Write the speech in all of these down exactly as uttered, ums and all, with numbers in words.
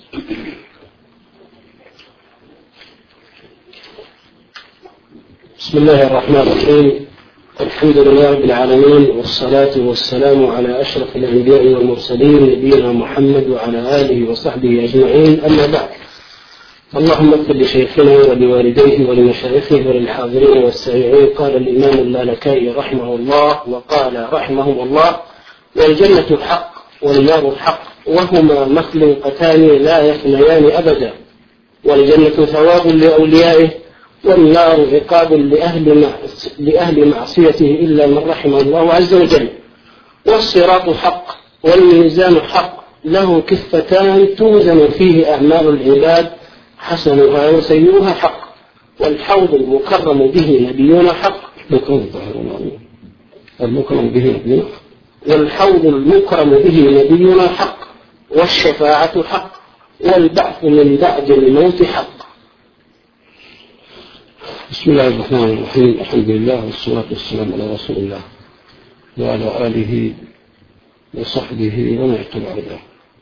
بسم الله الرحمن الرحيم. الحمد لله رب العالمين، والصلاة والسلام على أشرف الأنبياء والمرسلين نبينا محمد وعلى آله وصحبه أجمعين، أما بعد. اللهم اغفر لشيخنا ولوالديه ولمشايخه وللحاضرين والسامعين. قال الإمام اللالكائي رحمه الله وقال رحمه الله: والجنة حق والنار حق، وهما مخلوقتان لا يفنيان أبدا. والجنة ثواب لأوليائه، والنار عقاب لأهل, لأهل معصيته إلا من رحمه الله عز وجل. والصراط حق والميزان حق، له كفتان توزن فيه أعمال العباد، حسنها وسيئها حق. والحوض المكرم به نبينا حق المكرم به نبينا والحوض المكرم به نبينا حق. والشفاعة حق، والبعث من بعد الموت حق. بسم الله الرحمن الرحيم. الحمد لله والصلاة والسلام على رسول الله وعلى آله وصحبه ومن اتبع هداه.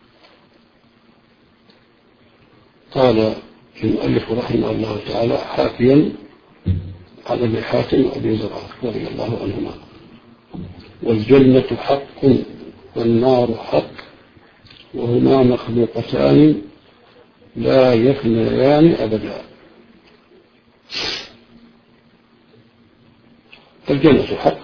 قال المؤلف رحمه الله تعالى حافيا على ابي حاتم وابي زرعه رضي الله عنهما: والجنة حق والنار حق، وهما مخلوقتان لا يفنيان أبدا. الجنة حق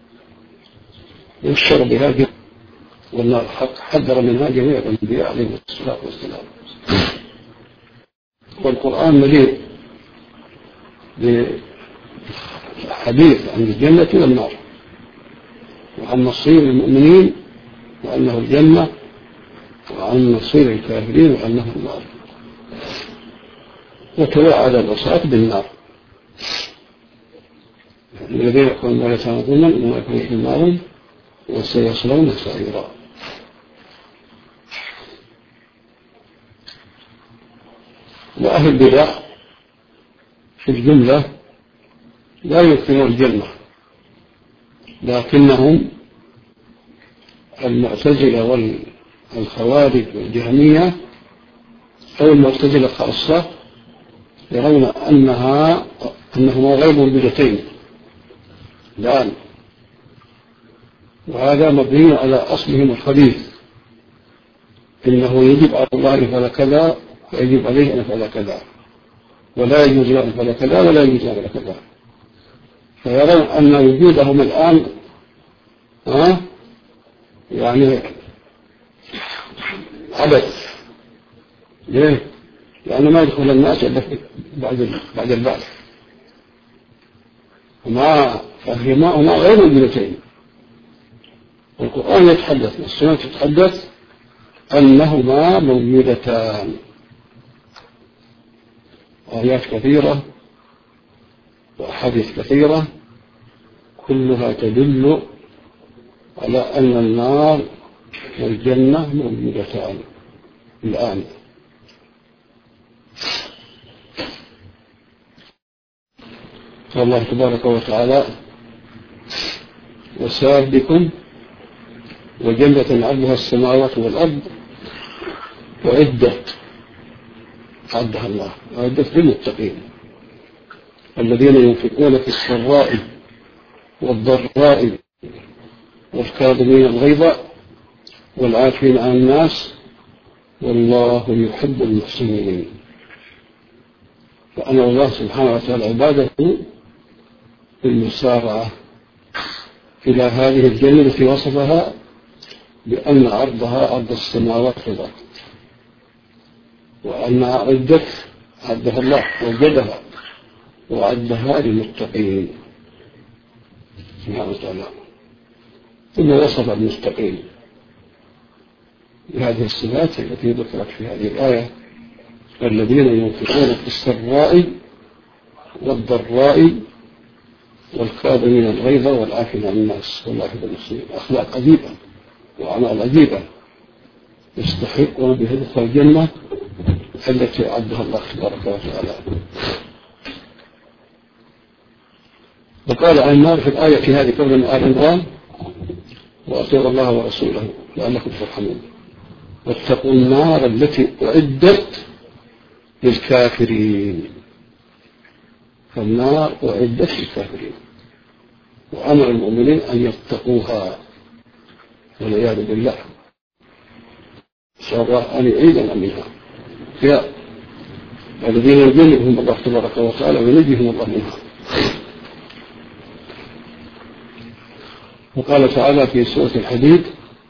يبشر بها جميع، والنار حق حذر منها جميع الأنبياء عليهم الصلاة والسلام. والقرآن مليء بالحديث عن الجنة والنار، وعن مصير المؤمنين وأنه الجنة، وعن مصير الكافرين وأنه النار. وتوعد العصاة بالنار، الذين يكونون ولا يتنظمون وما يكون في النار وسيصلون سعيرا. وأهل البدع في الجملة لا يمكنون الجنة، لكنهم المعتزلة والخوارج والجهمية أو المعتزلة خاصة يرون أنها أنهما غير موجودتين الآن، وهذا مبني على أصلهم الخبيث: إنه يجب على الله أن يفعل كذا ويجب عليه أن يفعل كذا، ولا يجوز له أن يفعل كذا ولا يجوز له أن يفعل كذا. فيرون أن وجودهم الآن ها يعني عبث. ليه؟ لأنه ما يدخل الناس إلا بعد بعد البعث، وما فهما هما غير موجودتين. القرآن يتحدث والسنة تتحدث أنهما موجودتان. آيات كثيرة وأحاديث كثيرة كلها تدل على أن النار والجنة موجودتان الآن. قال الله تبارك وتعالى: وسابكم وجنة عرضها السماوات والأرض وعدت عدها الله وعدت للمتقين الذين ينفقون في السراء والضراء والكاظمين الغيظ والعافين عن الناس والله يحب المحسنين. فأمر الله سبحانه وتعالى عباده بالمسارعة إلى هذه الجنة التي وصفها بأن عرضها عرض السماوات والأرض، وأنها عدت عدها الله وجدها وعدها للمتقين سبحانه وتعالى. ثم وصف المتقين بهذه الصفات التي ذكرت في هذه الآية: الذين ينفقون في السراء والضراء والكاظمين الغيظ والعافين عن الناس والله يحب المحسنين. أخلاق عجيبة وأعمال عجيبة يستحقون بها دخول الجنة التي أعدها الله تبارك وتعالى. وقال عن النار في الآية هذه قبل آل عمران: وأطيعوا الله ورسوله لعلكم ترحمون. واتقوا النار التي أعدت للكافرين. فالنار أعدت للكافرين، وأمر المؤمنين أن يتقوها والعياذ بالله. نسأل الله أن يعيذنا منها. يا الذين يجنبهم الله تبارك وتعالى وينجيهم الله منها. وقال تعالى في سورة الحديد: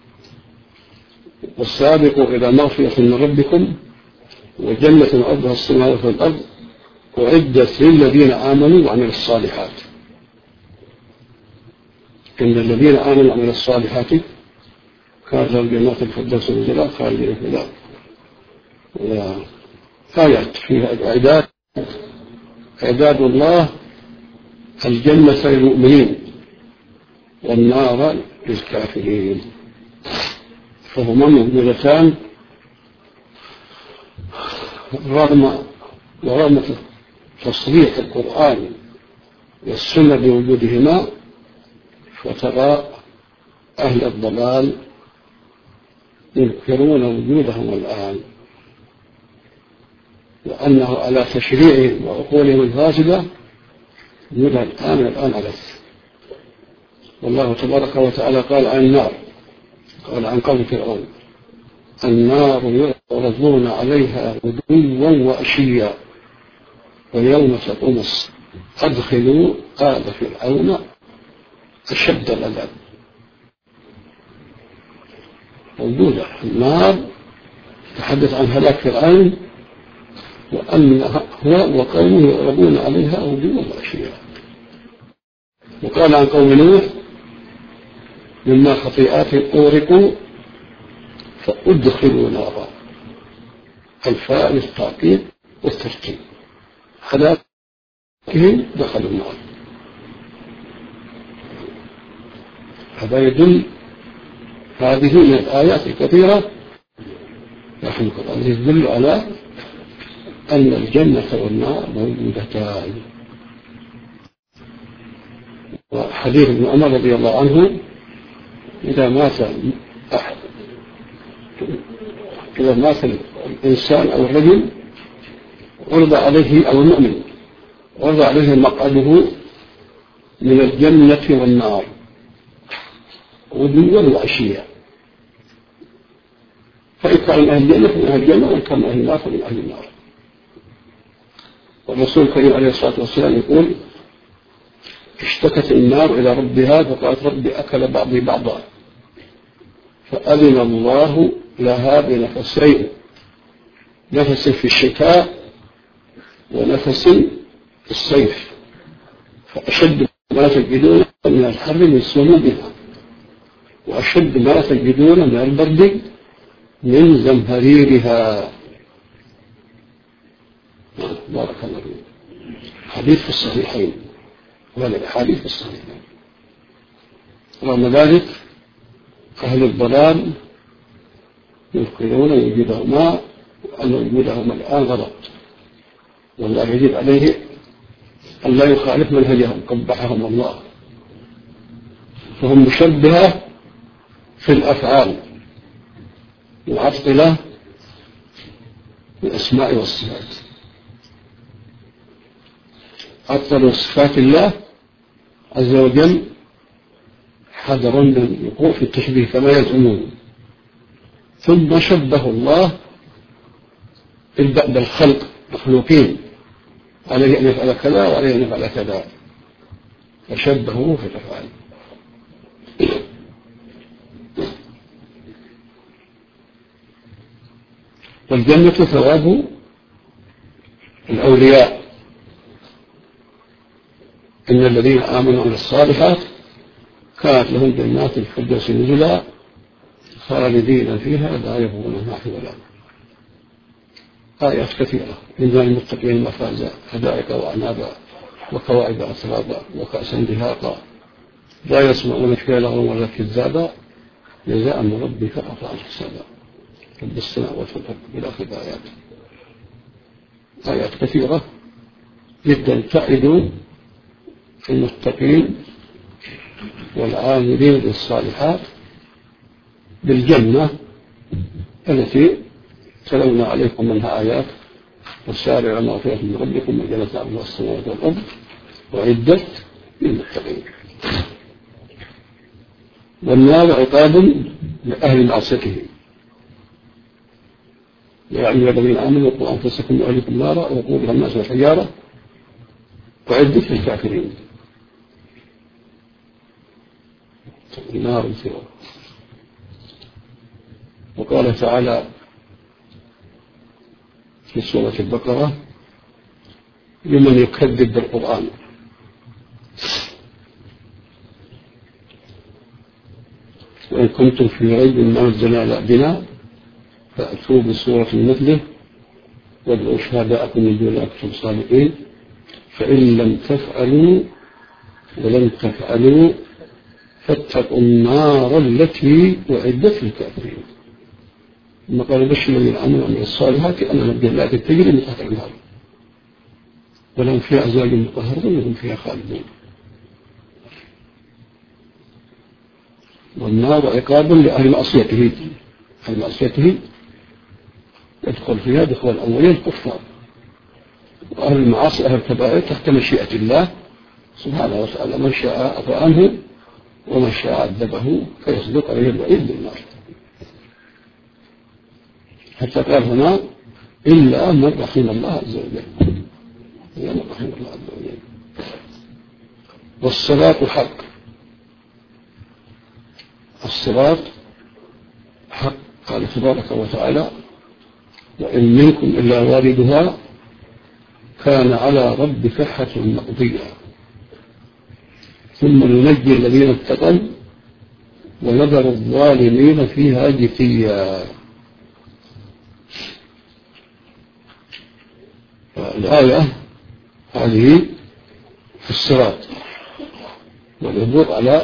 والسابقوا إلى مغفرة من ربكم وجنة أرضها السماوات والأرض أعدت للذين آمنوا وعملوا الصالحات. إن الذين آمنوا وعملوا الصالحات كانت لهم جنات الفردوس نزلا خالدين فيها. آيات فيها إعداد إعداد الله الجنة للمؤمنين والنار للكافرين، فهما موجودتان رغم ورغم تصريح القرآن والسنة بوجودهما. فترى أهل الضلال ينكرون وجودهم الآن، وأنه على تشريعهم وعقولهم الفاسدة وجودها الآن الآن علت. والله تبارك وتعالى قال عن النار، قال عن قوم فرعون: النار يعرضون عليها غدوا وعشيا ويوم تقوم الساعة أدخلوا آل فرعون أشد العذاب. موجودة النار، تحدث عن هلاك فرعون وأن هو وقومه يعرضون عليها غدوا وعشيا. وقال عن قوم نوح: مما خطيئات أغرقوا فأدخلوا نارا. الفاء للتعقيد والترتيب، هلاكهم دخلوا النار. هذا يدل، هذه من الآيات الكثيرة رحمك الله يدل على أن الجنة والنار موجودتان. وحديث ابن عمر رضي الله عنه: إذا مات أحد إذا مات الإنسان أو الرجل عرض عليه أو المؤمن عرض عليه مقعده من الجنة والنار غدوا وعشيا، فإن كان من أهل الجنة فمن أهل الجنة، وإن كان من أهل النار فمن أهل النار. والرسول الكريم عليه الصلاة والسلام يقول: اشتكت النار إلى ربها فقالت: ربي أكل بعضي بعضا، فأذن الله لها بنفسين، نفس في الشتاء ونفس في الصيف، فأشد ما تجدون من الحر من سنوبها، وأشد ما تجدون من البرد من زمهريرها. بارك الله فيك. حديث في الصحيحين، وهذا الحديث في الصحيحين. رغم ذلك أهل الضلال يذكرون وجودهما وأن وجودهما الآن غلط، والله يجب عليه أن لا يخالف منهجهم قبحهم الله. فهم مشبهة في الأفعال معطلة بالأسماء والصفات، عطلوا صفات الله عز وجل حذرا من الوقوع في التشبيه كما يزعمون، ثم شبه الله بالخلق مخلوقين، عليه أن يفعل كذا وعليه أن يفعل كذا، فشبهوه في الأفعال. والجنة ثواب الأولياء، إن الذين آمنوا وعملوا الصالحات كانت لهم جنات الفردوس نزلا خالدين فيها لا يبغون عنها حولا. آيات كثيرة: إن المتقين مفازا حدائق وأعنابا وكواعب أترابا وكأسا دهاقا لا يسمعون فيها لغوا ولا كذابا جزاء من ربك عطاء حسابا رب السماوات والأرض إلى آخر الآيات. آيات كثيرة جدا تعد المتقين والعاملين بالصالحات بالجنة التي تلونا عليكم منها آيات والسارع ما فيه من ربكم من جنة عرضها السماوات والأرض وعدت للمتقين. والنار عقاب لأهل معصيته يا أيها الذين آمنوا قوا أنفسكم وأهليكم نارا وقودها الناس والحجارة وعدت للكافرين. نار الفرار. وقال تعالى في سورة البقرة لمن يكذب بالقرآن وإن كنتم في ريب ما نزلنا بنا فأتوا بسورة مثله وادعوا شهداءكم من دون الله إن كنتم صادقين فإن لم تفعلوا ولن تفعلوا فاتقوا النار التي أعدت للكافرين. ثم قال بشر الذين آمنوا وعملوا الصالحات أن جنات تجري من تحتها الأنهار ولهم فيها أزواج مطهرة وهم فيها خالدون. والنار عقاب لأهل معصيته، أهل معصيته يدخل فيها دخول الأولين الكفار، وأهل المعاصي أهل الكبائر تحت مشيئة الله سبحانه وتعالى، من شاء عفى عنه ومن شاء عذبه فيصدق عليه الوعيد بالنار. حتى قال هنا إلا من رحم الله عز وجل، إلا من رحم الله عز وجل. والصلاة حق، الصلاة حق. قال تبارك وتعالى وإن منكم إلا واردها كان على ربك حتما مقضيا ثم ننجي الذين اتقوا ونذر الظالمين فيها جثيا. الآية هذه في الصراط والعبور على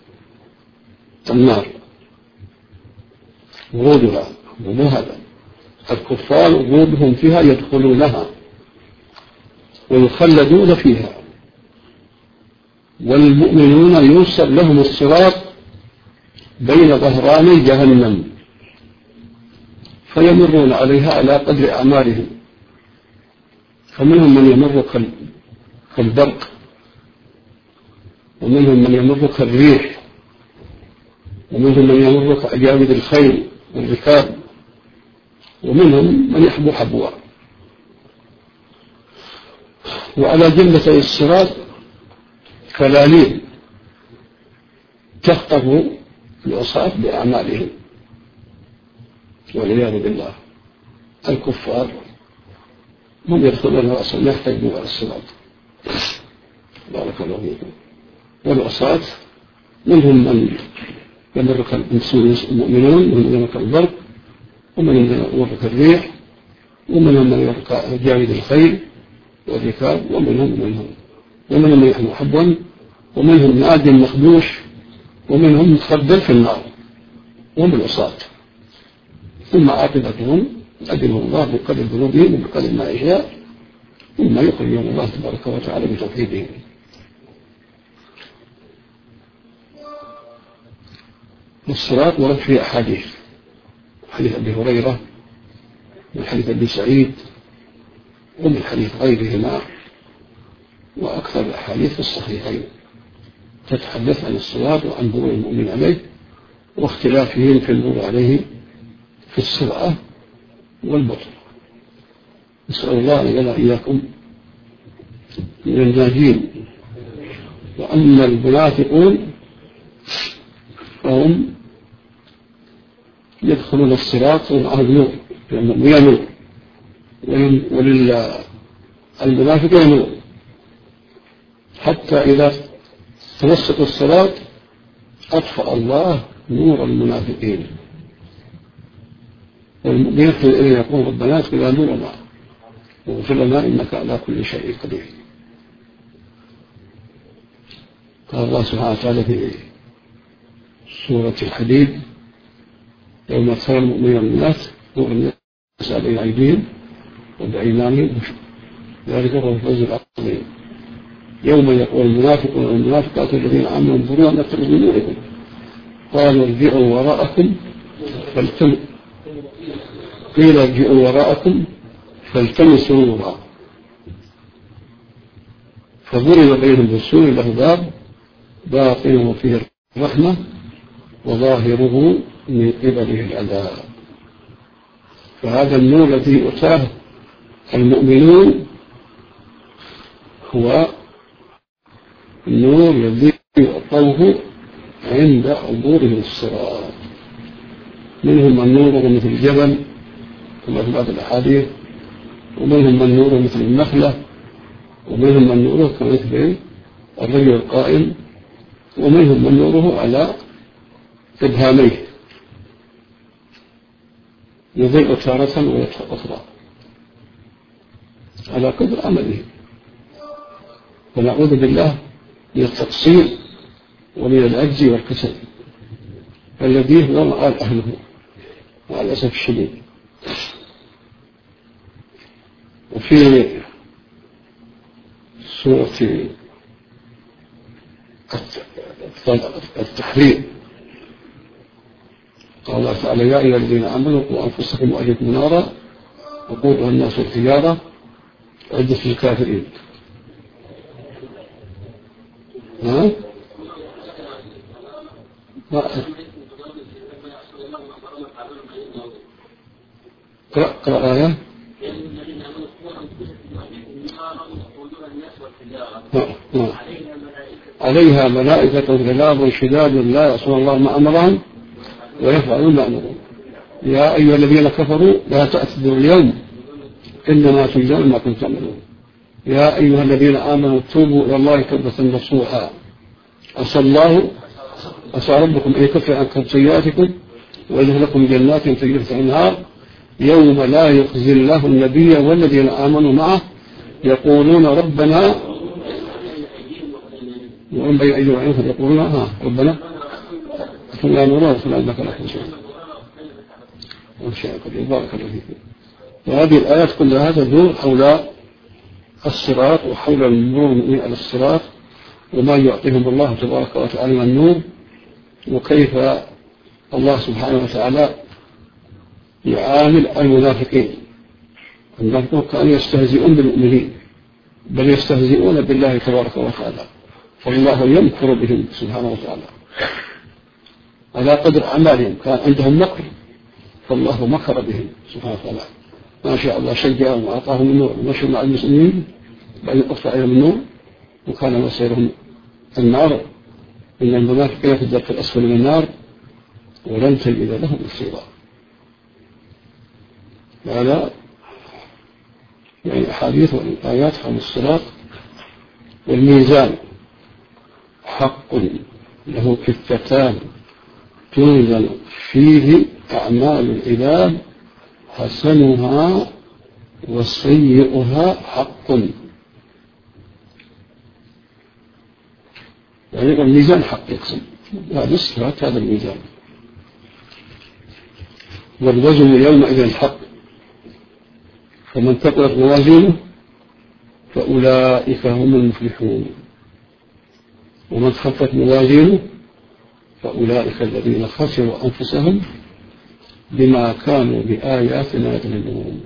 النار ورودها ومهدا. الكفار ورودهم فيها يدخلونها ويخلدون فيها، والمؤمنون يوصل لهم الصراط بين ظهراني جهنم فيمرون عليها على قدر أعمالهم، فمنهم من يمر كالبرق ومنهم من يمر كالريح ومنهم من يمر كأجاود الخيل والركاب ومنهم من يحبو حبوا. وعلى جنبتي الصراط كلاليب تخطف العصاة بأعمالهم والعياذ بالله. الكفار هم يدخلون رأسا لا يحتاجون على الصراط بارك الله فيكم. والعصاة منهم من يمر كالمؤمنون ومن يمر كالبرق ومن يمر كالريح ومنهم من يمر كجاود الخيل والركاب ومنهم منهم ومنهم من يحمل حبوا ومنهم ناد مخدوش ومنهم مخدر في النار وهم العصاة. ثم عاقبتهم أجرهم الله بقدر ذنوبهم وبقدر ما يشاء ثم يخرجهم الله تبارك وتعالى بتوحيدهم. والصراط ورد فيه أحاديث، حديث أبي هريرة من حديث أبي سعيد ومن حديث غيرهما وأكثر الأحاديث في الصحيحين تتحدث عن الصراط وعن مرور المؤمن عليه واختلافهم في المرور عليه في السرعة والبطء. نسأل الله أن يجعل إياكم من الناجين. وأما المنافقون فهم يدخلون الصراط ومعه نور وينور وللمنافق ينور حتى إذا توسط الصراط أطفأ الله نور المنافقين والمؤمنين إليه يقول ربنا ادخل نورنا واغفر لنا إنك على كل شيء قدير. قال الله سبحانه وتعالى في سورة الحديد يوم ترى المؤمنين والمؤمنات نور الناس بين أيديهم وبأيمانهم ذلك هو الفوز العظيم. يوم يقول المنافقون والمنافقات الذين آمنوا انظروا نقتبس من نوركم قالوا ارجعوا وراءكم قيل ارجعوا وراءكم فالتمسوا نورا فضرب بينهم بالسور له باب باطنه فيه الرحمة وظاهره من قبله العذاب. فهذا النور الذي أتاه المؤمنون هو النور الذي يعطوه عند عبورهم الصراط. منهم من نوره مثل الجبل كما في بعض الأحاديث، ومنهم من نوره مثل النخلة، ومنهم من نوره كمثل الرجل القائم، ومنهم من نوره على إبهاميه يضيء تارة ويطفأ أخرى على قدر عمله. ونعوذ بالله من التقصير ومن العجز والكسل الذي هو مآل أهله مع الأسف الشديد. وفي سورة التحريم قال الله تعالى يا أيها الذين آمنوا قوا أنفسكم وأهليكم نارا وقودها الناس والحجارة أعدت للكافرين. ها؟ قرأ قرأ آية عليها ملائكة غلاظ شداد لا يعصون الله ما أمرهم ويفعلون ما أمرهم. يا أيها الذين كفروا لا تعتذروا اليوم إنما تجزون ما كنتم تعملون. يا أيها الذين آمنوا توبوا إلى الله توبة نصوحا عسى الله عسى ربكم أن يكفر عنكم سيئاتكم ويدخلكم جنات تجري تحتها الأنهار يوم لا يخزي الله النبي والذين آمنوا معه يقولون ربنا وأن بين أيديهم وعينهم يقولون ها ربنا فلا نرى فلا أنك لا تنسون وإن شاء الله بارك الله فيكم. وهذه الآيات كلها تدور حول الصراط وحول المؤمنين على الصراط وما يعطيهم الله تبارك وتعالى من النور، وكيف الله سبحانه وتعالى يعامل المنافقين. المنافقون كانوا يستهزئون بالمؤمنين بل يستهزئون بالله تبارك وتعالى، فالله يمكر بهم سبحانه وتعالى على قدر أعمالهم. كان عندهم مكر فالله مكر بهم سبحانه وتعالى. ما شاء الله شجعهم وأعطاهم النور ومشوا مع المسلمين بأن قطع عليهم النور وكان مصيرهم النار. إن المنافقين في الدرك الأسفل من النار ولن تجد لهم نصيرا. هذا يعني أحاديث والآيات عن الصراط. والميزان حق له كفتان توزن فيه أعمال العباد حسنها وسيئها حق. يعني الميزان حق يقسم هذا الصراط هذا الميزان. والوزن يومئذ الحق فمن ثقلت موازينه فأولئك هم المفلحون ومن خفت موازينه فأولئك الذين خسروا أنفسهم بما كانوا بآياتنا يظلمون.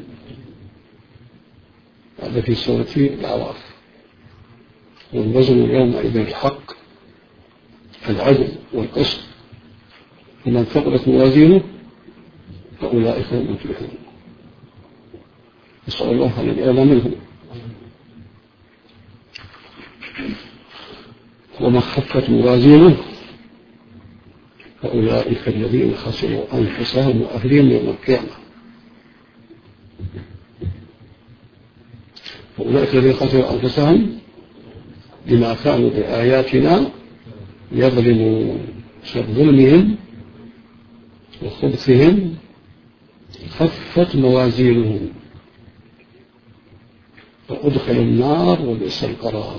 هذا في سورة الأعراف. والوزن يومئذ الحق العدل والقسط فمن ثقلت موازينه فأولئك هم المفلحون. نسأل الله أن يجعلنا منهم. ومن خفت موازينه فأولئك الذين خسروا أنفسهم وأهلهم يوم القيامة. فأولئك الذين خسروا أنفسهم بما كانوا بآياتنا يظلمون. ظلمهم وخبثهم خفت موازينهم فأدخلوا النار وبئس القرار.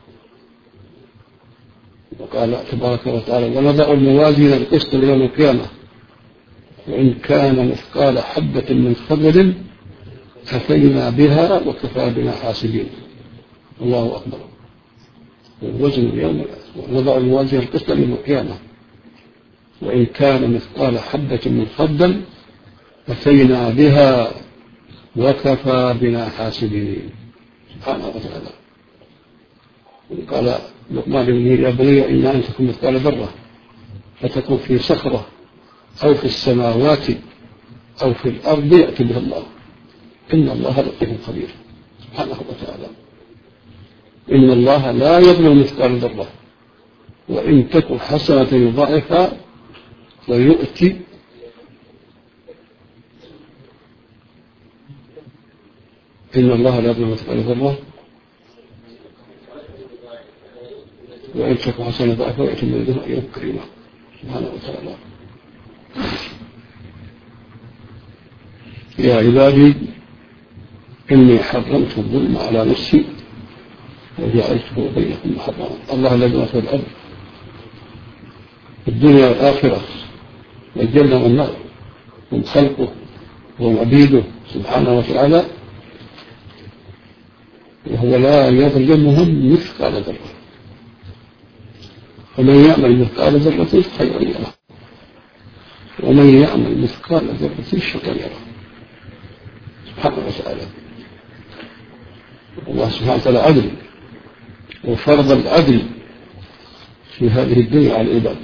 وقال تبارك وتعالى ونضع الموازين القسط ليوم القيامة وإن كان مثقال حبة من خردل كفينا بها وكفى بنا حاسبين. الله أكبر. والوزن اليوم ونضع الموازين القسط ليوم القيامة وإن كان مثقال حبة من خردل أتينا بها وكفى بنا حاسبين سبحانه وتعالى. قال لقمان لابنه يا بني إن أن تكون مثقال ذرة فتكون في صخرة أو في السماوات أو في الأرض يأتي بها الله إن الله لطيف خبير سبحانه وتعالى. إن الله لا يظلم مثقال ذرة وإن تكن حسنة يضاعفها ويؤتي إن الله لا يظلم مثقال ذرة وإن تكن حسنة يضاعفها ويؤتي من لدنه أجرا كريما سبحانه وتعالى. يا عبادي إني حرمت الظلم على نفسي وجعلته بينكم محرما. الله الذي أخذ الأرض الدنيا والآخرة والجنة والنار هم خلقه وهم عبيده سبحانه وتعالى وهو لا يظلمهم مثقال ذرة ومن يعمل مثقال ذرة خيرا يره ومن يعمل مثقال ذرة شرا يره سبحانه وتعالى. الله سبحانه وتعالى عدل وفرض العدل في هذه الدنيا على العباد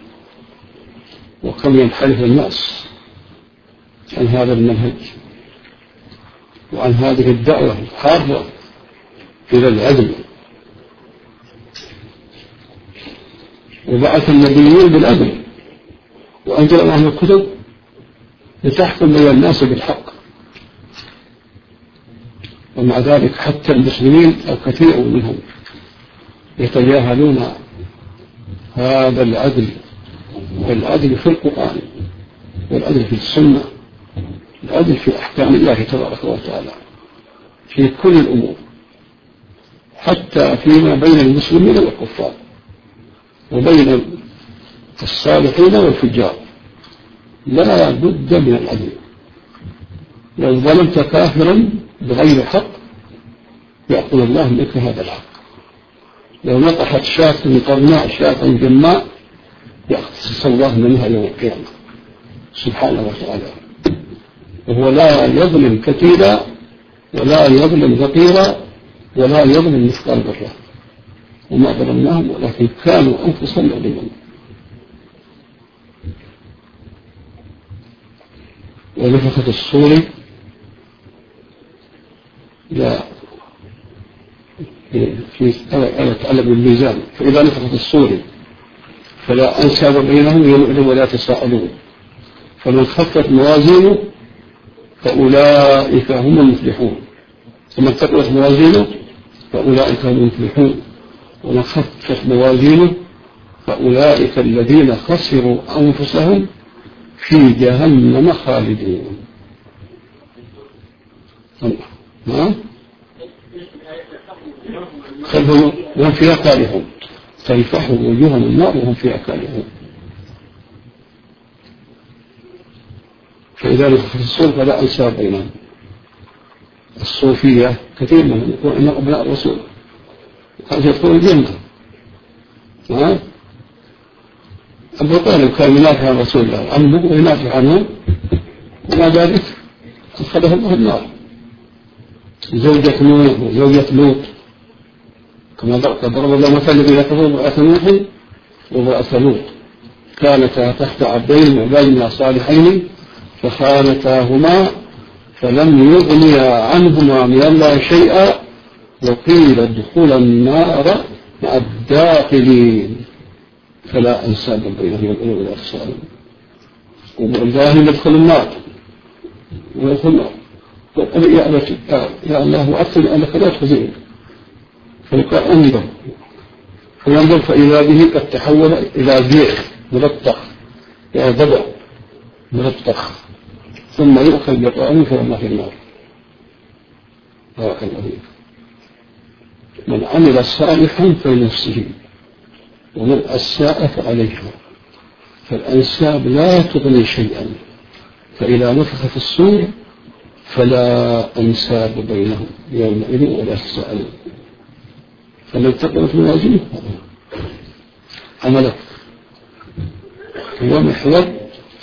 وكم ينحرف الناس عن هذا المنهج وعن هذه الدعوة الحارة إلى العدل. وبعث النبيين بالعدل وأنزل معهم الكتب لتحكم بين الناس بالحق ومع ذلك حتى المسلمين أو كثير منهم يتجاهلون هذا العدل والعدل في القرآن والعدل في السنة العدل في أحكام الله تبارك وتعالى في كل الأمور حتى فيما بين المسلمين والكفار وبين الصالحين والفجار لا بد من العدل. لو ظلمت كافرا بغير حق يأخذ الله منك هذا الحق. لو نطحت شاة من قرناء شاة جماء يأخذ الله منها يوم القيامة سبحانه وتعالى. وهو لا يظلم كثيرا ولا يظلم فقيرا ولا يظلم مثقال ذرة وما ظلمناهم ولكن كانوا أنفسهم يظلمون. ونفخت الصور لا في آية تعلم الميزان فإذا نفخت الصور فلا أنساب بينهم يومئذ ولا تساءلون فمن خفت موازينه فأولئك هم المفلحون ومن ثقلت موازينه فأولئك هم المفلحون ومن خفت موازينه فأولئك الذين خسروا أنفسهم في جهنم خالدون. ها؟ خلفهم وهم فيها كالحون تلفح وجوههم النار وهم فيها كالحون. فإذا نفخت الصور فلا أنساب بينهم. الصوفية كثير منهم يقول إن أبناء الرسول هذا يدخل الجنة. ها؟ أبو طالب كان ينافع عن رسول الله عمه وينافع عنه ومع ذلك أدخله الله النار. زوجة نوح وزوجة لوط كما ضرب الله مثل الذين كفروا امرأة نوح وامرأة لوط كانتا تحت عبدين من عبادنا صالحين فخانتاهما فلم يغنيا عنهما من الله شيئا وقيل ادخلا النار مع الداخلين فلا أنساب بينهم والأولى والأخصال. والله يدخل النار ويدخل النار وقال يا أبتي يا الله أكثر أنك لا تخزين فيقال انظر فينظر فإذا به قد تحول إلى ذيح ملطخ يعني ضبع ملطخ ثم يؤخذ بطعامه فيما في النار. بارك الله فيك. من عمل صالحا فلنفسه ومن أساء فعليها فالأنساب لا تغني شيئا فإذا نفخت الصور فلا أنساب بينهم يومئذ ولا تساءلون. فمن تقلت موازينه عمله هو محور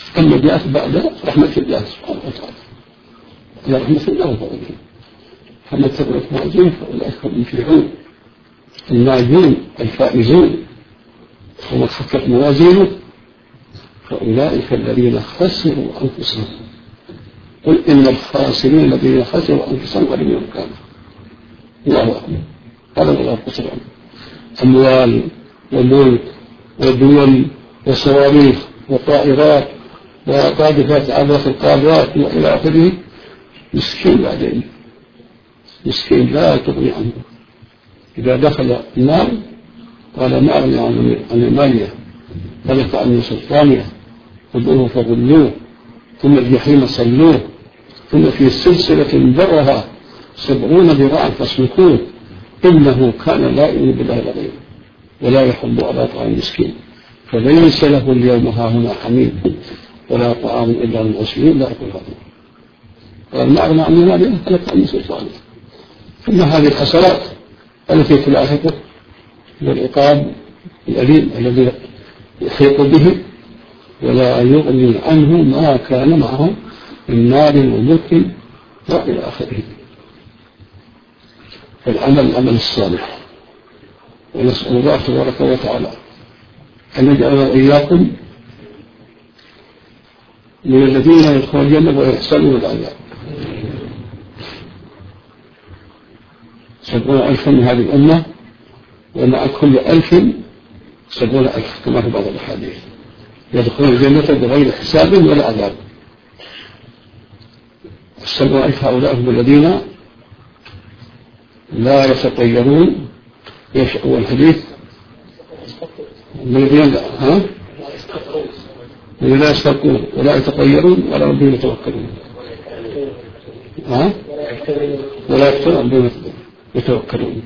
أما جاءت بعد رحمة الله سبحانه وتعالى إلى رحمة الله وفضله. فمن ثقلت موازينه فأولئك هم المفلحون الناجون الفائزون، ومن خفت موازينه فأولئك الذين خسروا أنفسهم. قل إن الخاسرين الذين خسروا أنفسهم ولم يكن الله أكبر. هذا الله خسر أموال وملك ودول وصواريخ وطائرات وقاذفات عبرة القاذفات وإلى آخره. مسكين بعدين مسكين لا تغني عنه. إذا دخل النار قال ما أغني عن المالية بلغ عني سلطانية خذوه فغلوه ثم الجحيم صلوه ثم في سلسلة ذرها سبعون ذراعا فاسلكوه إنه كان لا يؤمن بالله العظيم ولا يحب على طعام المسكين فليس له اليوم هاهنا حميم ولا طعام إلا من غسلين لا يأكل هذا. قال ما أغنى عني مالية بلغ عني سلطانية. ثم هذه الحسرات التي تلاحقه والعقاب الأليم الذي يحيط به ولا يغني عنه ما كان معه من مال وملك وإلى آخره. فالعمل العمل الصالح، ونسأل الله تبارك وتعالى أن يجعلنا وإياكم من الذين يدخلون الجنة ويحسنون العذاب. سبعون ألفا من هذه الأمة ومع كل ألف سبعون ألف كما في بعض الأحاديث يدخلون الجنة بغير حساب ولا عذاب. السبعون ألف هؤلاء هم الذين لا يتطيرون يشعوا الحديث الذين ها لا يسترقون ولا يتطيرون ولا ربهم يتوكلون ها ولا يتطيرون يتوكلون.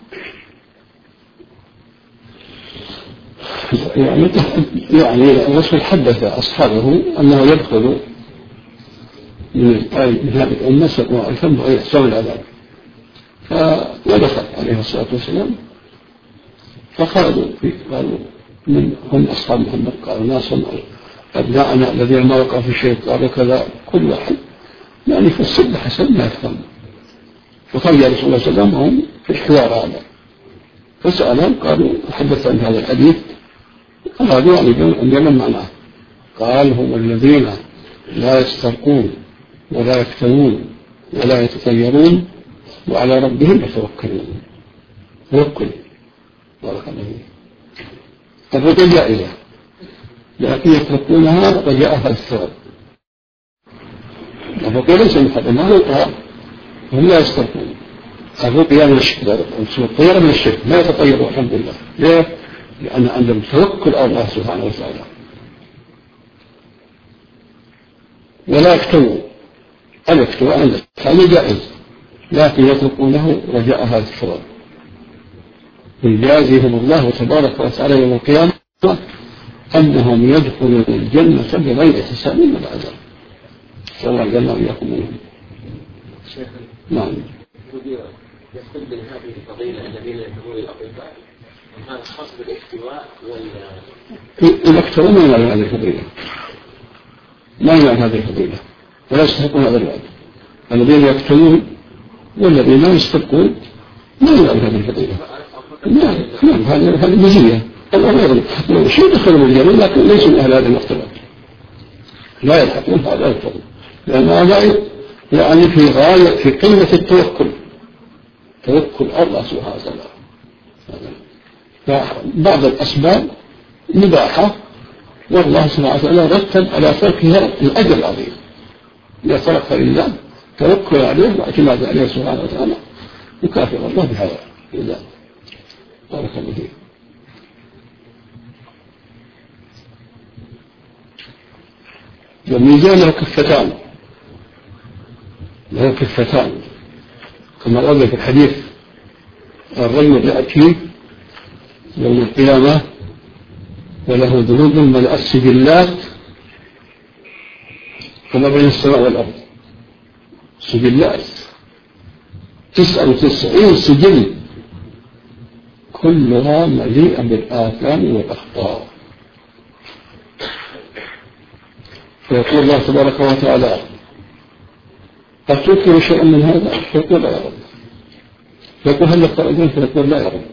يعني يعني الرسول حدث أصحابه أنه يدخل من هذه الأمة سبعون ألفا بغير حساب العذاب. فدخل عليه الصلاة والسلام فقالوا قالوا من هم أصحاب محمد؟ قالوا ناس أبناءنا الذين ما وقعوا في شيء قالوا كذا. كل واحد يعني في السب حسن ما يفهم. فقال يا رسول الله صلى الله عليه وسلم هم في الحوار هذا فسألهم قالوا حدث عن هذا الحديث قالوا أن يمن معناه. قال هم الذين لا يسترقون ولا يكتمون ولا يتطيرون وعلى ربهم يتوكلون. توكل بارك الله فيك. الرجل جائزة لكن يتركونها رجاءها الثواب. الرقية ليس من حد ما نلقها هم لا يسترقون. الرقية من الشرك الطيرة من الشرك لا يتطيروا الحمد لله. ليه؟ لأن عندهم توكل على الله سبحانه وتعالى. ولا يكتووا الاكتواء عند هذا جائز لكن يتركونه رجاء هذا الثواب. يجازيهم الله تبارك وتعالى يوم القيامة أنهم يدخلون الجنة بغير حساب ولا عذاب. سواء الجنة وإياكم منهم. نعم. يدخل من هذه الفضيلة الذين يكونون الأطباء هذا خاص بالاحتواء ولا الاكتواء ما ينال هذه الفضيلة ما ينال هذه الفضيلة ولا يستحقون هذا الوعد. الذين يكتوون والذين لا يستحقون ما ينال هذه الفضيلة. نعم هذه مزية. الله يغلب لو شيء دخلوا الجنة لكن ليسوا من أهل هذه المرتبة لا يلحقون هذا الفضل لأن هذا يعني في غاية في قمة التوكل توكل الله سبحانه وتعالى. فبعض الأسباب مباحة والله سبحانه وتعالى رتب على تركها الأجر العظيم. إذا ترك لله توكل عليه واعتماد عليه سبحانه وتعالى يكافئ الله بهذا إذا بارك الله فيك. والميزان له كفتان له كفتان كما ورد في الحديث الرجل يأتي يوم القيامة وله ذنوب ملأت سجلات كما بين السماء والأرض. سجلات تسعة وتسعين سجل كلها مليئة بالآثام والأخطاء. فيقول الله تبارك وتعالى هل تنكر شيئا من هذا؟ فيقول لا يا رب. فيقول هل لك أجر؟ فيقول لا يا رب.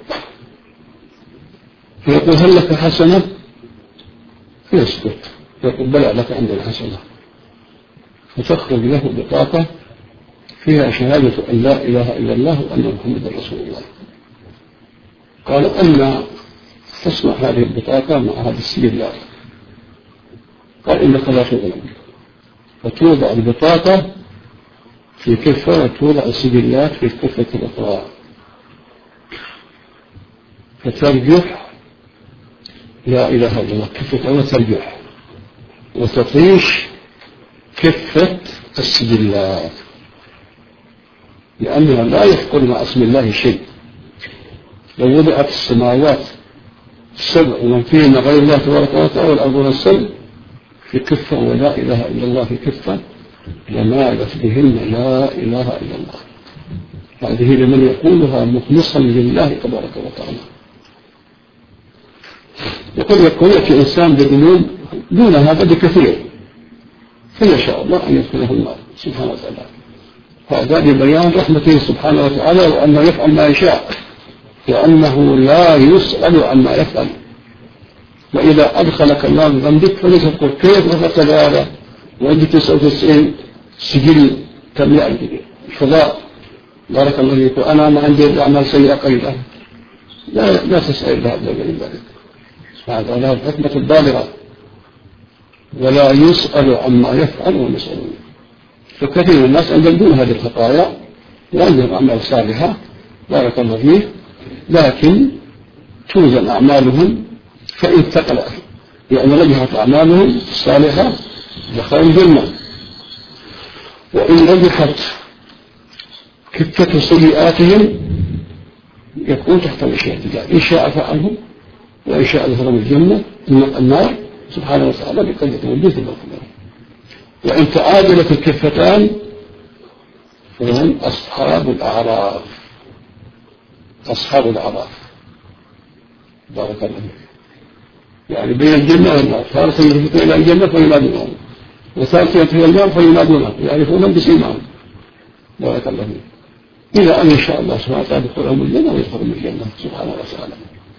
فيقول هل لك حسنة؟ فيسكت. فيقول بلى لك عندنا حسنة. فتخرج له بطاقة فيها شهادة أن لا إله إلا الله وأن محمدا رسول الله. قال أما تصنع هذه البطاقة مع هذا السجلات؟ قال إنك لا تظلم. فتوضع البطاقة في كفة وتوضع السجلات في الكفة الأخرى، فترجح لا إله إلا الله كفة وترجح وتطيش كفة السجلات، لأنها لا يحكم مع اسم الله شيء. لو وضعت السماوات السبع ومن فيهن غير الله تبارك وتعالى والأرض السبع في كفة ولا إله إلا الله في كفة لمالت بهن لا إله إلا الله. هذه لمن يقولها مخلصا لله تبارك وتعالى. وقد يكون في إنسان بذنوب دون هذا بكثير فيشاء الله أن يدخله النار سبحانه وتعالى. هذا لبيان رحمته سبحانه وتعالى وأنه يفعل ما يشاء وأنه لا يسأل عما يفعل. وإذا أدخلك الله بذنبك فليس تقول كيف غفرت هذا وعندي تسعة وتسعين سجل تملأ الفضاء بارك الله فيك وأنا ما عندي أعمال سيئة قليلة. لا لا تسأل الله عز وجل ذلك سبحانه وتعالى الحكمة البالغة ولا يسأل عما يفعل ويسألون. فكثير من الناس عندهم دون هذه الخطايا وعندهم أعمال صالحة بارك الله فيه، لكن توزن أعمالهم فإن ثقل يعني رجحت أعمالهم الصالحة دخلوا الجنة، وإن رجحت كفة سيئاتهم يكون تحت مشيئة الله، إن شاء فعلهم وإن شاء دخلهم الجنة النار سبحانه وتعالى بقدرة وجوده الله. وإن تعادلت الكفتان فهم أصحاب الأعراف أصحاب الأعراف بارك الله فيك. يعني بين الجنة والنار ثالثا يلفتون إلى الجنة فينادونهم وثالثا يلفتون إلى النار فينادونهم يعرفونهم بسيماهم بارك الله فيك إلى أن يشاء الله سبحانه وتعالى يدخلهم الجنة ويدخلهم الجنة سبحانه وتعالى.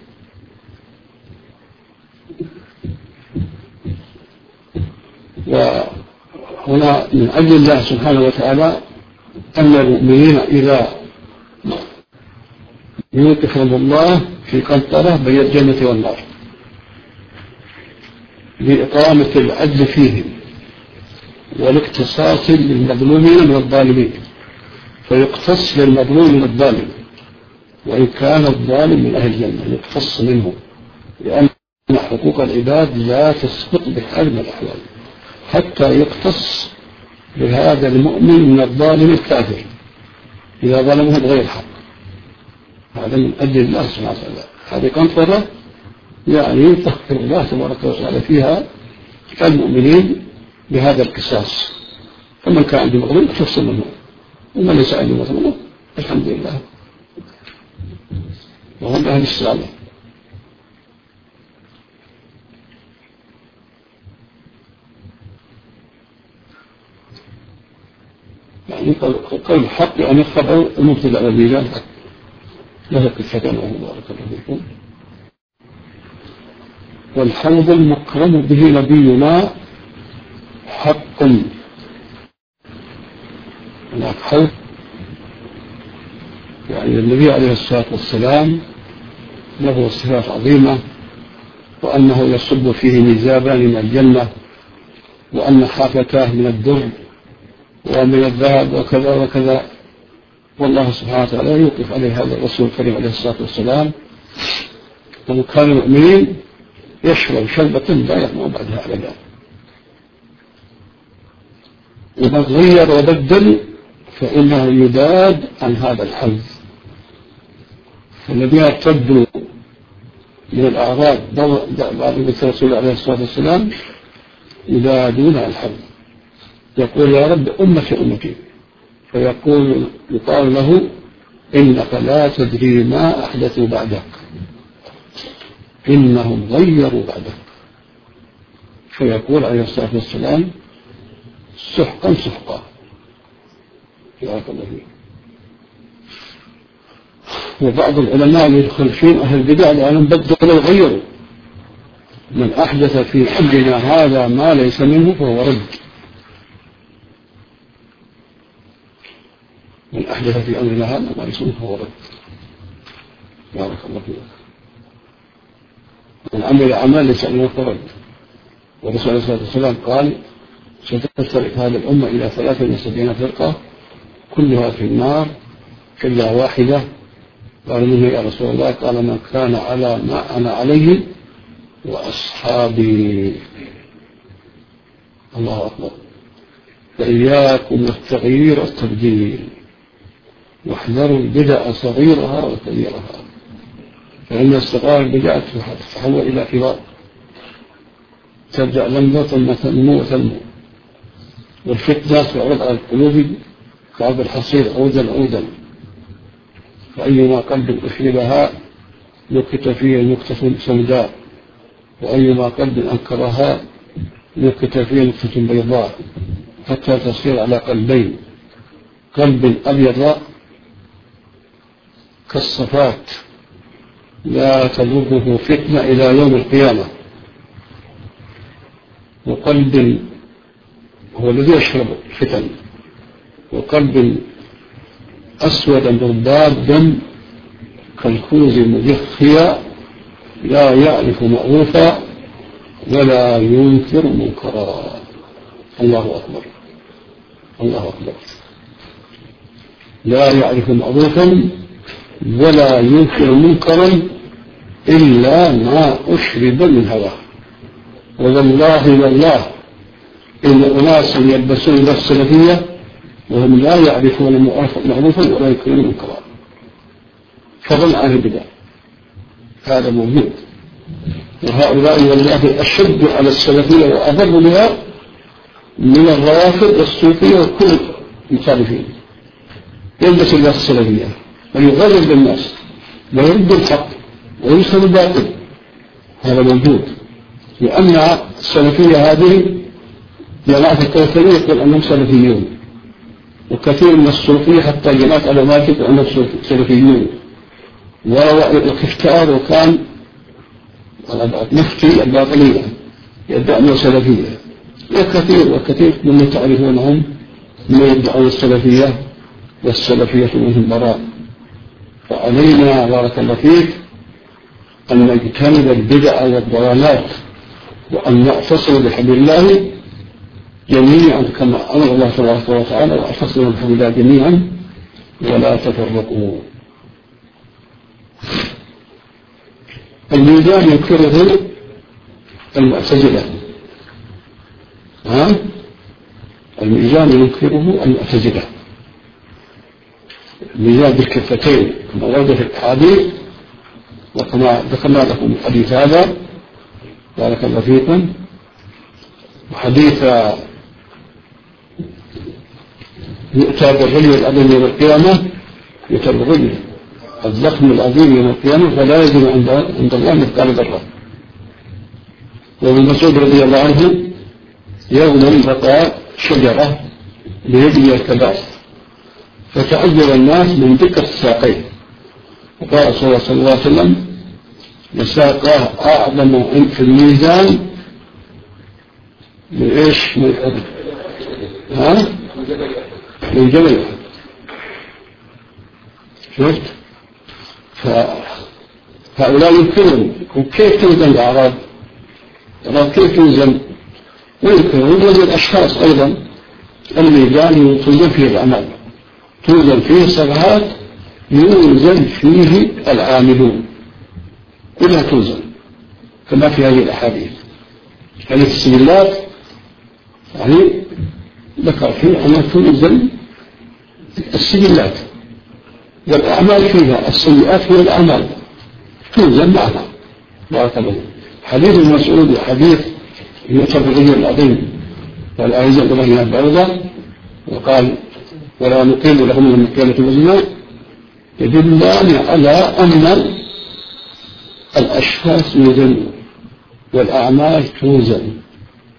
وهنا من أجل الله سبحانه وتعالى أن المؤمنين إذا يوقفهم الله في قنطرة بين الجنة والنار لإقامة العدل فيهم والاقتصاص للمظلومين من الظالمين، فيقتص للمظلوم من الظالم وإن كان الظالم من أهل الجنة يقتص منه، لأن حقوق العباد لا تسقط بحال من الأحوال حتى يقتص بهذا المؤمن من الظالم الكافر إذا ظلمه بغير حق. هذا من أجل الله سبحانه وتعالى. هذه قنطرة يعني يطهر الله تبارك وتعالى فيها المؤمنين بهذا القصاص، فمن كان عنده مظلوم يقتص منه ومن ليس عنده مظلوم الحمد لله وهم أهل السلامة. يعني قول الحق أن يخبر المبتدأ والميزان له قصتان وهو بارك الله فيكم. والحوض المكرم به نبينا حق. هناك حوض يعني النبي عليه الصلاة والسلام له صفات عظيمة، وأنه يصب فيه ميزابان من الجنة، وأن حافتاه من الدر ومن الذهب وكذا وكذا، والله سبحانه وتعالى يوقف عليه هذا الرسول الكريم عليه الصلاة والسلام. ومن كان المؤمنين يشرب شربة لا يطمع بعدها أبدا، ومن غير وبدل فإنه يداد عن هذا الحظ. الذين ارتدوا من الأعراب بعد مثل الرسول عليه الصلاة والسلام يدادون عن الحظ، يقول يا رب أمتي أمتي، فيقول يقال له إنك لا تدري ما أحدثوا بعدك، إنهم غيروا بعدك. فيقول عليه الصلاة والسلام سحقا سحقا. بارك الله فيك. وبعض العلماء يدخلون أهل البدع لأنهم بدلوا وغيروا. من أحدث في أمرنا هذا ما ليس منه فهو رد. من أحدث في أمرنا هذا ما ليس منه فهو رد. بارك الله فيك. من عمل أعمال ليس منه فهو رد. والرسول عليه الصلاة والسلام قال ستفترق هذه الأمة إلى ثلاثة وسبعين فرقة كلها في النار إلا واحدة. قال منه يا رسول الله؟ قال من كان على ما أنا عليه وأصحابي. الله أكبر. فإياكم والتغيير والتبديل، واحذروا البدع صغيرها وكبيرها، فإن استقرار البدع تتحول إلى كبار، تبدأ لمبة ثم تنمو وتنمو، والفتنة تعرض على القلوب كعرض الحصير عودا عودا، فأيما قلب أشربها نكت فيه نكتة سوداء، وأيما قلب أنكرها نكت فيه نكتة بيضاء، حتى تصير على قلبين، قلب أبيض كالصفات لا تضره فتنة إلى يوم القيامة، وقلب هو الذي يشرب الفتن، وقلب أسود مربادا كالكوز المجخية لا يعرف معروفا ولا ينكر منكرا. الله أكبر. الله أكبر. لا يعرف معروفا ولا ينكر منكرا إلا ما أشرب من هواه. والله والله إن أناس يلبسون لبس السلفية وهم لا يعرفون معروفا ولا ينكرون منكرا، فضل عن البدع. هذا موجود، وهؤلاء والله أشد على السلفية وأضر بها من الروافض والصوفية وكل المخالفين. يلبس لباس السلفية ويغرر بالناس ويرد الحق وينشر الباطل، هذا موجود. لأن السلفية هذه جماعة الكوثرية يقول أنهم سلفيون، وكثير من الصوفية حتى جماعة علماء يقول أنهم سلفيون، والاختيار وكان مفتي الباطنية يدعي أنه سلفية، وكثير وكثير ممن تعرفونهم من يدعون السلفية والسلفية منهم براء. فعلينا بارك الله فيك أن نجتنب البدع والضلالات، وأن نعتصم بحبل الله جميعا كما أمر الله تبارك وتعالى، واعتصموا بحبل الله جميعا ولا تفرقوا. الميزان ينكره المعتزلة، ها؟ الميزان ينكره المعتزلة، الميزان بالكفتين كما ورد في الحديث، وكما ذكرنا لكم الحديث هذا بارك الله فيكم، وحديث يؤتى بالرجل العظيم يوم القيامة، يؤتى بالرجل الضخم العظيم يوم القيامة فلا يجد عند الله مثقال ذرة. وابن مسعود رضي الله عنه يوما لقى شجرة بيده الكبائر، فتعجب الناس من ذكر الساقين، وقال رسول الله صلى الله عليه وسلم لساقاه أعظم في الميزان من إيش؟ من الأرض، ها؟ من جبل. شفت؟ فهؤلاء ينكرون وكيف توزن الأعراض؟ كيف توزن؟ وينكرون وزن الأشخاص أيضا. الميزان توزن فيه الأعمال، توزن فيه الصفحات، يوزن فيه العاملون، كلها توزن كما في هذه الأحاديث. هذه السجلات يعني ذكر فيه أنها توزن السجلات، والأعمال فيها السيئات فيها الأعمال توزن معها. بارك الله. حديث المسعود حديث يؤتى بالرجل العظيم والأعزة الله البرزة، وقال ولا نقيم لهم من القيامة وزنا، يدلان على أن الأشخاص يوزن والأعمال توزن،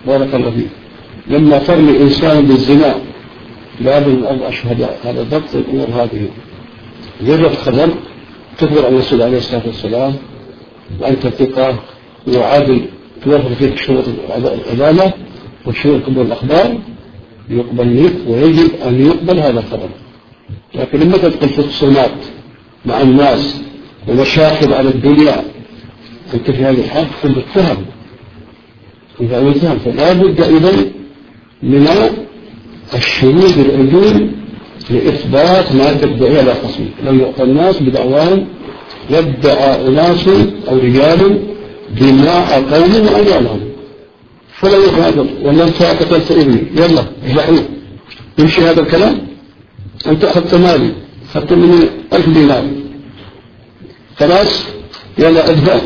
بارك الله فيك. لما ترمي إنسان بالزنا لابد من أربع شهداء، هذا ضبط الأمور هذه. جرد خبر تخبر عن الرسول عليه الصلاة والسلام وأنت ثقة وعادل توفر فيك شروط العدالة وشروط قبول الأخبار يقبل منك، ويجب أن يقبل هذا الخبر. لكن لما تدخل في خصومات مع الناس ومشاكل على الدنيا أنت في هذه الحال تكون بالتهم إذا أولتهم، فلا بد إذن من الشهود العدول لإثبات ما تدعي على خصمه. لو يعطى الناس بدعواهم يدعى أناس أو رجال دماء قوم وأموالهم فلا يغادر، ولا أنت قتلت ابني يلا اذبحوه، يمشي هذا الكلام؟ أنت أخذت مالي، أخذت مني ألف دينار، خلاص يلا اذبح.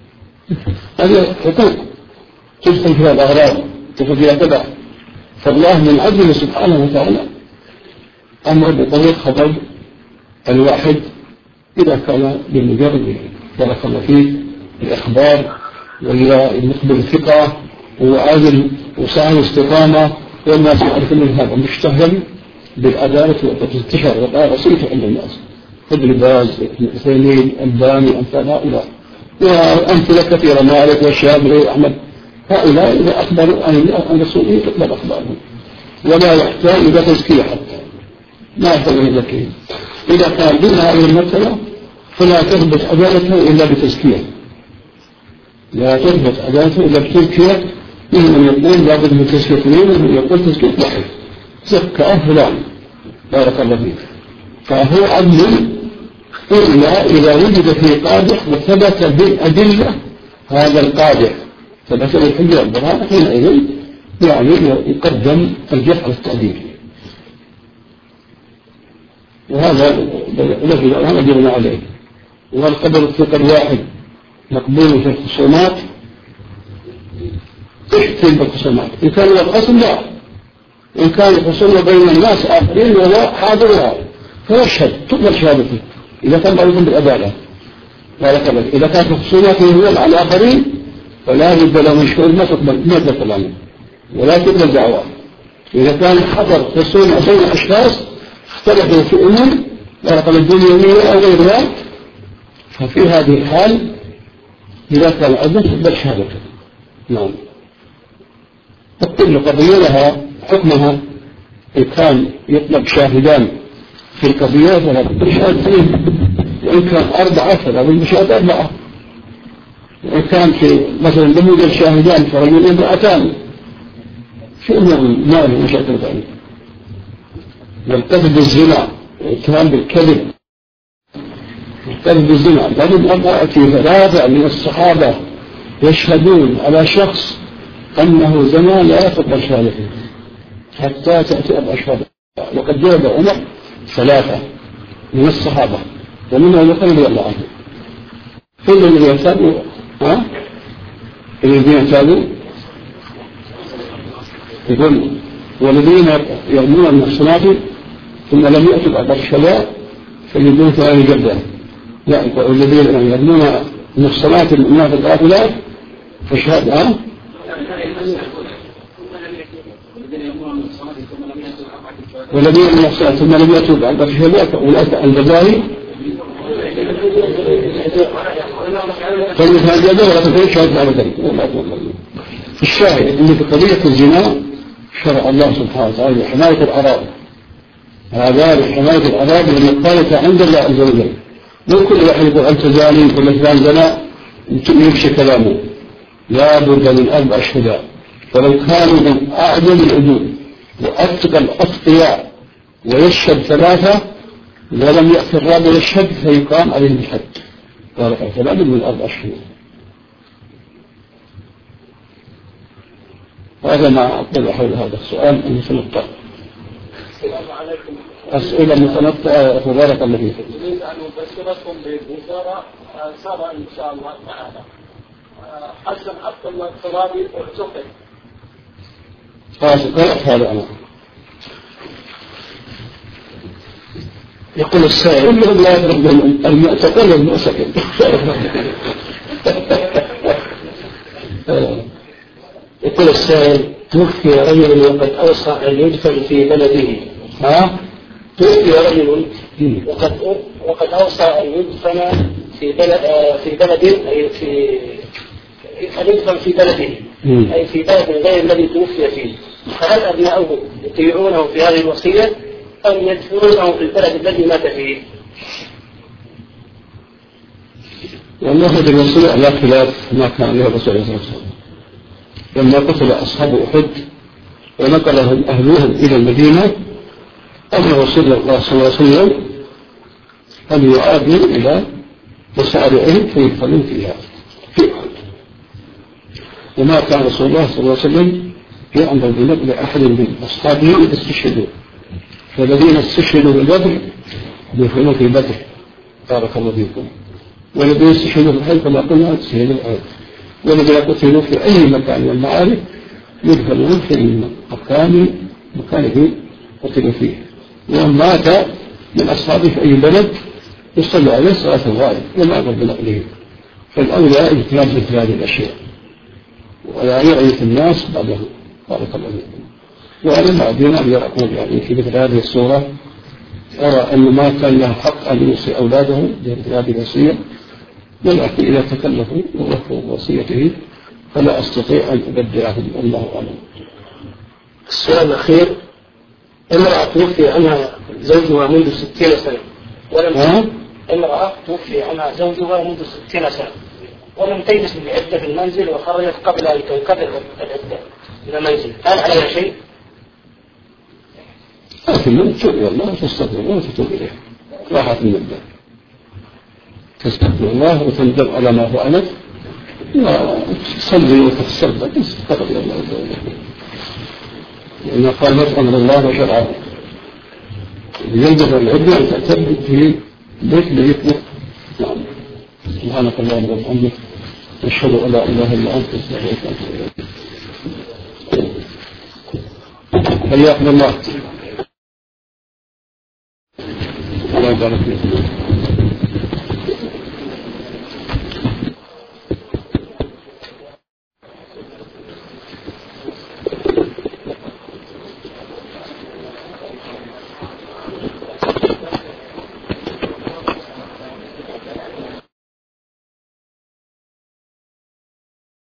هذه حقوق تدخل فيها الأغراض، تدخل فيها تبع. فالله من عدله سبحانه وتعالى أمر بطريق خبر الواحد إذا كان بالمجرد بارك الله فيه الإخبار والمقبل الثقة وعادل وسائل استقامة والناس يعرف من هذا مشتغل بالعدالة والتشهر وقال رسيته عند الناس ابن باز ابن عثيمين الباني أمثال هؤلاء وأمثلة كثيرة مالك والشافعي وأحمد. هؤلاء إذا أخبروا عن رسوله تقبل أخبارهم ولا يحتاج إلى تزكية حتى ما يحتاج إلى تزكية. إذا كان دون هذه المرتبة فلا تثبت عدالته إلا بتزكية، لا تثبت عدالته إلا بتزكية. من يقول لابد من تزكية اثنين ومن يقول تزكية واحد زكاة فلان بارك الله فيك. فهو عدل إلا إذا وجد في قادح وثبت بالأدلة هذا القادح ثبت بالحجة والبراءة حينئذ يعني يقدم الجرح على التأديب. وهذا الذي الآن أجرنا عليه. والقدر الثقة الواحد مقبول في الخصومات احتل بالخصومات إن كان القسم لا، إن كان الخصومة بين الناس آخرين ولا حاضرها فيشهد تقبل شهادته إذا كان بعضهم بالأدالة. إذا كانت الخصومات هي مع الآخرين فلا بد له من شهود ما تقبل ما تقبل عنه ولا تقبل دعوة. إذا كان حضر خصومة بين أشخاص اختلفوا في أمور ورقم الدنيوية أو غيرها ففي هذه الحال إذا كان عدل تقبل شهادته. نعم. كل قضية لها حكمها. إن كان يطلب شاهدان في القضية فلا تقبل شهادتين، وإن كان أربعة فلا تقبل شهادة أربعة، وإن كان في مثلا لم يوجد شاهدان فرجل امرأتان في أمور ما له مشاكل ثانية. والقذف بالزنا والاتهام بالكذب والقذف بالزنا لابد أن يأتي ثلاثة من الصحابة يشهدون على شخص أنه زنا لا يقبل شهادته حتى تأتي أربع شهادات. وقد جاب عمر ثلاثة من الصحابة ومنهم يقول رضي الله عنه. كل الذين يعتادوا ها الذين يعتادوا يقول والذين يرمون المحصنات ثم لم يأتوا بعد الشلاء فيجدون ثاني جلدة. لا والذين يرمون المحصنات المؤمنات الغافلات فشهد ها والذين المحصنات ثم لم يأتوا بعد الشلاء فأولئك الجزائي فإن هذا ولا تفعل شهادة أبدا. في الشاهد أن في قضية الزنا شرع الله سبحانه وتعالى حماية الأراضي، هذا لحماية الأراضي المقالة عند الله عز وجل. مو كل واحد يقول أنت زاني ولا فلان زنا يمشي كلامه، لا بد من أربع شهداء. فلو كانوا من أعظم العدول وأتقى الأتقياء ويشهد ثلاثة ولم يأتي الرابع يشهد فيقام عليه الحد. فلا بد من أربع شهور. هذا ما أقول حول هذا السؤال المتنطع. السلام عليكم. أسئلة متنطعة تبارك الله فيك. أريد أن أبشركم ببشارة سارة إن شاء الله تعالى. حسن عبد الله الترابي اعتقل. خلاص قرأت هذا أنا. يقول السائل كلهم لا يضرب بهم المعتقل والمعتقل. يقول السائل: توفي رجل وقد أوصى أن يدفن في بلده. ها؟ توفي رجل وقد وقد أوصى أن يدفن في بلد في بلد أي في أن يدفن في بلده أي في بلد غير الذي توفي فيه، فهل أبناؤه يطيعونه في هذه الوصية أم يدفنونه في البلد الذي مات فيه؟ والله هذه الوصية على خلاف ما كان عليه الرسول صلى الله عليه وسلم لما قتل أصحاب أحد ونقلهم أهلهم إلى المدينة، أمر رسول الله صلى الله عليه وسلم أن يعادوا إلى مصارعهم فيدخلون فيها في أحد. وما كان رسول الله صلى الله عليه وسلم يأمر بنقل أحد من أصحابه إذا استشهدوا، فالذين استشهدوا بالبدر يدخلون في بدر بارك الله فيكم، والذين استشهدوا في الحج كما قلنا استشهدوا الأرض، والذين قتلوا في أي مكان من المعارك يدخلون في المكان مكانه قتلوا فيه. ومن مات من أصحابه في أي بلد يصلى عليه صلاة الغائب وما أمر بنقله. فالأولى اجتناب مثل هذه الأشياء ولا يعيث الناس بعده بارك الله فيكم. وأنا ما أدري أن يقول يعني في مثل هذه الصورة أرى أن ما كان له حق أن يوصي أولاده بمثل هذه الوصية، ولكن إذا تكلفوا ووفوا وصيته فلا أستطيع أن أبدعهم، الله أعلم. السؤال الأخير: امرأة توفي عنها زوجها منذ ستين سنة ولم امرأة توفي عنها زوجها منذ ستين سنة ولم تجلس بالعدة في المنزل وخرجت قبل أن تنقضي العدة من المنزل، هل عليها شيء؟ لكن من تتوب إلى الله تستغفر الله وتتوب إليه راحة من الباب، تستغفر الله وتندم على ما فعلت وتصلي وتتصدق تستغفر إلى الله لأنه قال أمر الله وشرعه ينبغي العدة أن تعتد في بيت بيتنا. نعم. سبحانك اللهم وبحمدك أشهد أن لا إله إلا أنت أستغفرك وأتوب إليك. حياكم الله. الله يبارك فيكم.